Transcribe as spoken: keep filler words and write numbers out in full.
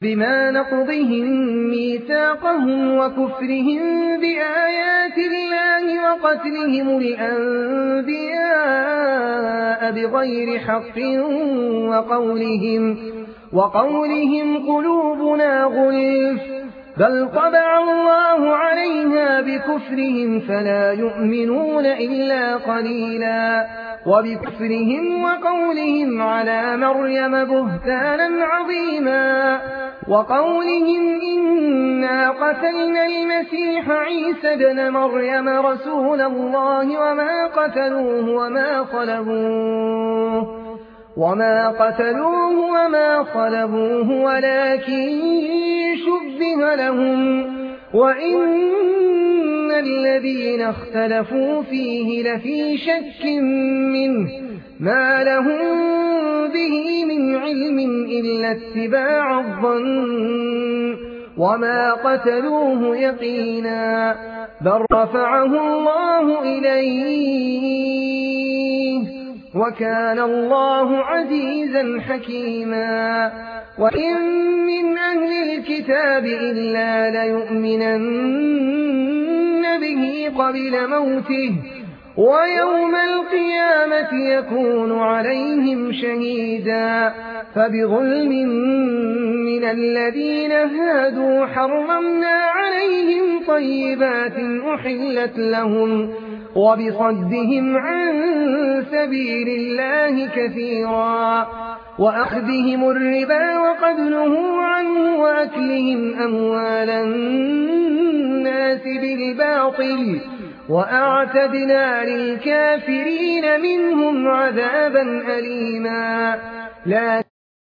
بما نقضهم ميثاقهم وكفرهم بآيات الله وقتلهم الأنبياء بغير حق وقولهم, وقولهم قلوبنا غلف بل طبع الله عليها بكفرهم فلا يؤمنون إلا قليلا وبكفرهم وقولهم على مريم بهتانا عظيما وقولهم إنا قتلنا المسيح عيسى ابن مريم رسول الله وما قتلوه وما صلبوه وما قتلوه وما صلبوه ولكن شبه لهم وإن الذين اختلفوا فيه لفي شك منه ما لهم به من علم إلا اتباع الظن وما قتلوه يقينا بل رفعه الله إليه وكان الله عزيزا حكيما وإن من أهل الكتاب إلا ليؤمنن به قبل موته ويوم القيامة يكون عليهم شهيدا فبظلم من الذين هادوا حرمنا عليهم طيبات أحلت لهم وبصدهم عن سبيل الله كثيرا وأخذهم الربا وقد نهوا عنه وأكلهم أموال الناس بالباطل وأعتدنا للكافرين منهم عذابا أليما.